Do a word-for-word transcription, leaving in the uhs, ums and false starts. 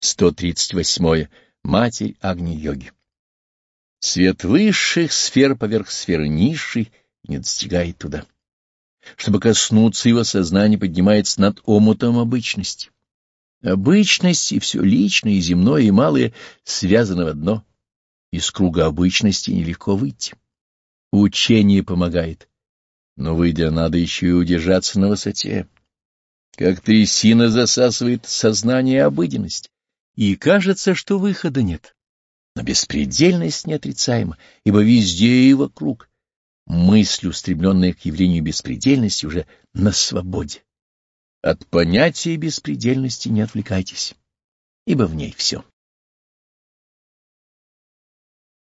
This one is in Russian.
сто тридцать восьмое. Матерь Агни-йоги. Свет высших сфер поверх сферы низшей не достигает туда. Чтобы коснуться его, сознание поднимается над омутом обычности. Обычность и все личное, и земное, и малое связаны в одно. Из круга обычности нелегко выйти. Учение помогает, но, выйдя, надо еще и удержаться на высоте. Как трясина засасывает сознание и обыденность, и кажется, что выхода нет. Но беспредельность неотрицаема, ибо везде и вокруг. Мысль, устремленная к явлению беспредельности, уже на свободе. От понятия беспредельности не отвлекайтесь, ибо в ней все.